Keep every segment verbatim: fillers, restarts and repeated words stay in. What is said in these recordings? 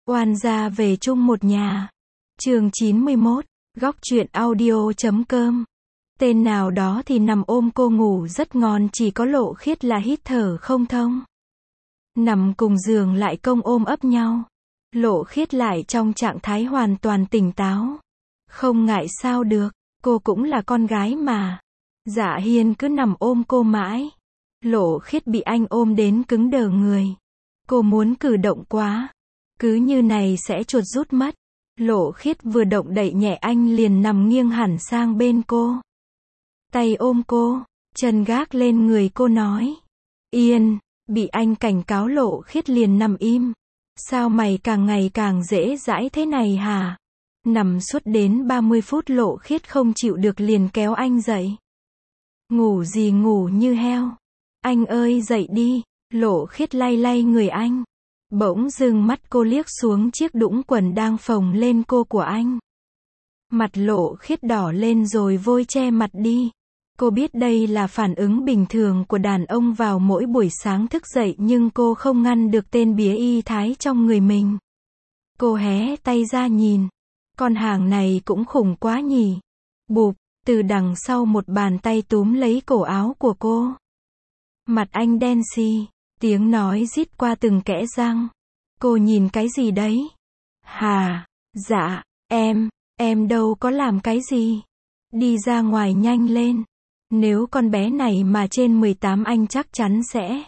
Oan gia về chung một nhà. Chương chín mươi mốt, góc truyện audio chấm com. Tên nào đó thì nằm ôm cô ngủ rất ngon, chỉ có Lộ Khiết là hít thở không thông. Nằm cùng giường lại công ôm ấp nhau. Lộ Khiết lại trong trạng thái hoàn toàn tỉnh táo. Không ngại sao được, cô cũng là con gái mà. Dạ Hiên cứ nằm ôm cô mãi. Lộ Khiết bị anh ôm đến cứng đờ người. Cô muốn cử động quá. Cứ như này sẽ chuột rút mất. Lộ Khiết vừa động đậy nhẹ anh liền nằm nghiêng hẳn sang bên cô. Tay ôm cô, chân gác lên người cô nói. Yên, bị anh cảnh cáo Lộ Khiết liền nằm im. Sao mày càng ngày càng dễ dãi thế này hả? Nằm suốt đến ba mươi phút Lộ Khiết không chịu được liền kéo anh dậy. Ngủ gì ngủ như heo. Anh ơi dậy đi. Lộ Khiết lay lay người anh. Bỗng dưng mắt cô liếc xuống chiếc đũng quần đang phồng lên cô của anh. Mặt Lộ Khiết đỏ lên rồi vội che mặt đi. Cô biết đây là phản ứng bình thường của đàn ông vào mỗi buổi sáng thức dậy, nhưng cô không ngăn được tên bía y thái trong người mình. Cô hé tay ra nhìn. Con hàng này cũng khủng quá nhỉ. Bụp, từ đằng sau một bàn tay túm lấy cổ áo của cô. Mặt anh đen xì. Tiếng nói rít qua từng kẽ răng. Cô nhìn cái gì đấy? Hà, dạ, em, em đâu có làm cái gì. Đi ra ngoài nhanh lên. Nếu con bé này mà trên mười tám anh chắc chắn sẽ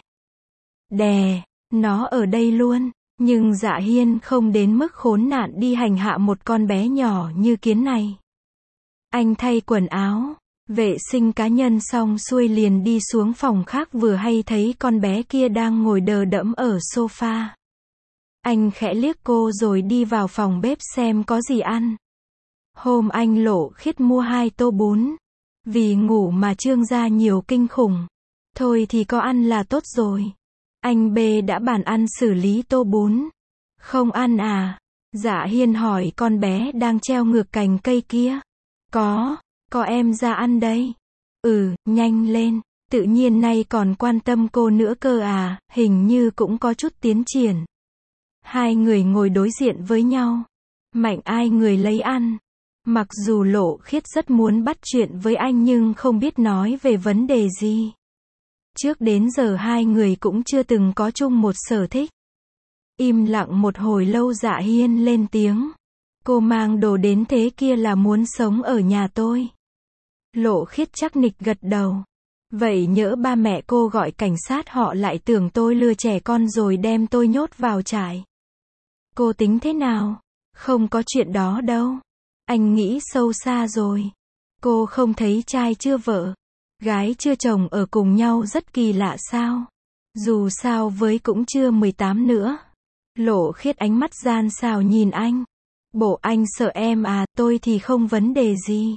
đè nó ở đây luôn. Nhưng Dạ Hiên không đến mức khốn nạn đi hành hạ một con bé nhỏ như Kiến này. Anh thay quần áo, vệ sinh cá nhân xong xuôi liền đi xuống phòng khác, vừa hay thấy con bé kia đang ngồi đờ đẫn ở sofa. Anh khẽ liếc cô rồi đi vào phòng bếp xem có gì ăn. Hôm anh Lộ Khiết mua hai tô bún. Vì ngủ mà trương ra nhiều kinh khủng. Thôi thì có ăn là tốt rồi. Anh B đã bàn ăn xử lý tô bún. Không ăn à? Dạ Hiên hỏi con bé đang treo ngược cành cây kia. Có, có em ra ăn đây. Ừ, nhanh lên, tự nhiên nay còn quan tâm cô nữa cơ à, hình như cũng có chút tiến triển. Hai người ngồi đối diện với nhau. Mạnh ai người lấy ăn. Mặc dù Lộ Khiết rất muốn bắt chuyện với anh nhưng không biết nói về vấn đề gì. Trước đến giờ hai người cũng chưa từng có chung một sở thích. Im lặng một hồi lâu Dạ Hiên lên tiếng. Cô mang đồ đến thế kia là muốn sống ở nhà tôi. Lộ Khiết chắc nịch gật đầu. Vậy nhỡ ba mẹ cô gọi cảnh sát họ lại tưởng tôi lừa trẻ con rồi đem tôi nhốt vào trại. Cô tính thế nào? Không có chuyện đó đâu. Anh nghĩ sâu xa rồi. Cô không thấy trai chưa vợ, gái chưa chồng ở cùng nhau rất kỳ lạ sao? Dù sao với cũng chưa mười tám nữa. Lộ Khiết ánh mắt gian xảo nhìn anh. Bộ anh sợ em à? Tôi thì không vấn đề gì.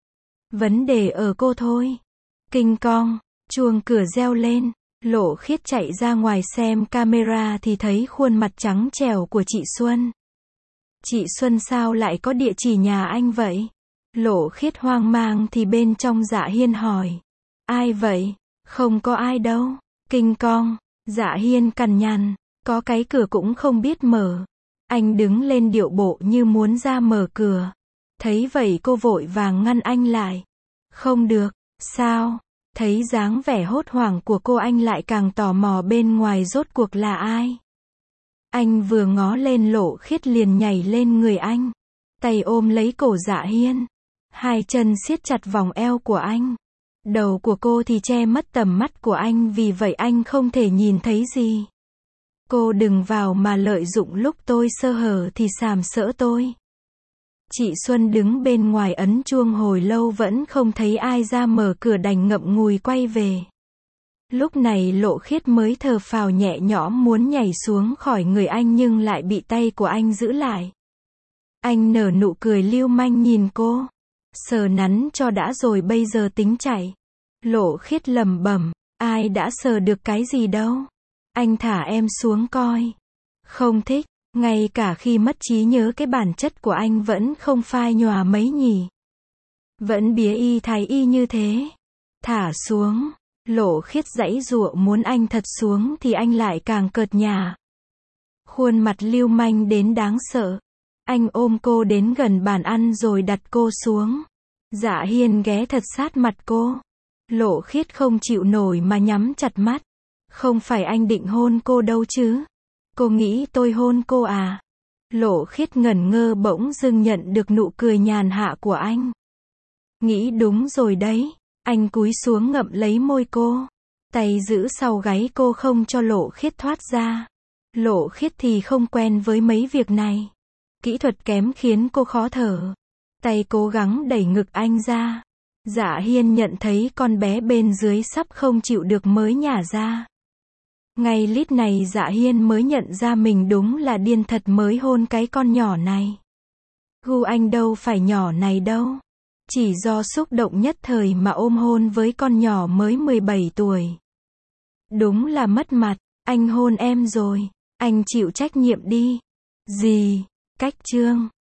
Vấn đề ở cô thôi. Kinh cong, chuông cửa reo lên. Lộ Khiết chạy ra ngoài xem camera thì thấy khuôn mặt trắng trẻo của chị Xuân. Chị Xuân sao lại có địa chỉ nhà anh vậy? Lộ Khiết hoang mang thì bên trong Dạ Hiên hỏi. Ai vậy? Không có ai đâu. Kinh cong, Dạ Hiên cằn nhằn. Có cái cửa cũng không biết mở. Anh đứng lên điệu bộ như muốn ra mở cửa. Thấy vậy cô vội vàng ngăn anh lại. Không được, sao? Thấy dáng vẻ hốt hoảng của cô anh lại càng tò mò bên ngoài rốt cuộc là ai. Anh vừa ngó lên Lộ Khiết liền nhảy lên người anh. Tay ôm lấy cổ Dạ Hiên. Hai chân siết chặt vòng eo của anh. Đầu của cô thì che mất tầm mắt của anh, vì vậy anh không thể nhìn thấy gì. Cô đừng vào mà lợi dụng lúc tôi sơ hở thì sàm sỡ tôi. Chị Xuân đứng bên ngoài ấn chuông hồi lâu vẫn không thấy ai ra mở cửa, đành ngậm ngùi quay về. Lúc này Lộ Khiết mới thở phào nhẹ nhõm muốn nhảy xuống khỏi người anh nhưng lại bị tay của anh giữ lại. Anh nở nụ cười lưu manh nhìn cô. Sờ nắn cho đã rồi bây giờ tính chạy. Lộ Khiết lẩm bẩm, ai đã sờ được cái gì đâu. Anh thả em xuống coi. Không thích, ngay cả khi mất trí nhớ cái bản chất của anh vẫn không phai nhòa mấy nhỉ. Vẫn bía y thái y như thế. Thả xuống. Lộ Khiết giãy giụa muốn anh thật xuống thì anh lại càng cợt nhả. Khuôn mặt lưu manh đến đáng sợ. Anh ôm cô đến gần bàn ăn rồi đặt cô xuống. Dạ Hiên ghé thật sát mặt cô. Lộ Khiết không chịu nổi mà nhắm chặt mắt. Không phải anh định hôn cô đâu chứ? Cô nghĩ tôi hôn cô à? Lộ Khiết ngẩn ngơ bỗng dưng nhận được nụ cười nhàn hạ của anh. Nghĩ đúng rồi đấy. Anh cúi xuống ngậm lấy môi cô. Tay giữ sau gáy cô không cho Lộ Khiết thoát ra. Lộ Khiết thì không quen với mấy việc này. Kỹ thuật kém khiến cô khó thở. Tay cố gắng đẩy ngực anh ra. Dạ Hiên nhận thấy con bé bên dưới sắp không chịu được mới nhả ra. Ngay lít này Dạ Hiên mới nhận ra mình đúng là điên thật mới hôn cái con nhỏ này. Gu anh đâu phải nhỏ này đâu. Chỉ do xúc động nhất thời mà ôm hôn với con nhỏ mới mười bảy tuổi. Đúng là mất mặt, anh hôn em rồi. Anh chịu trách nhiệm đi. Gì? Cách chương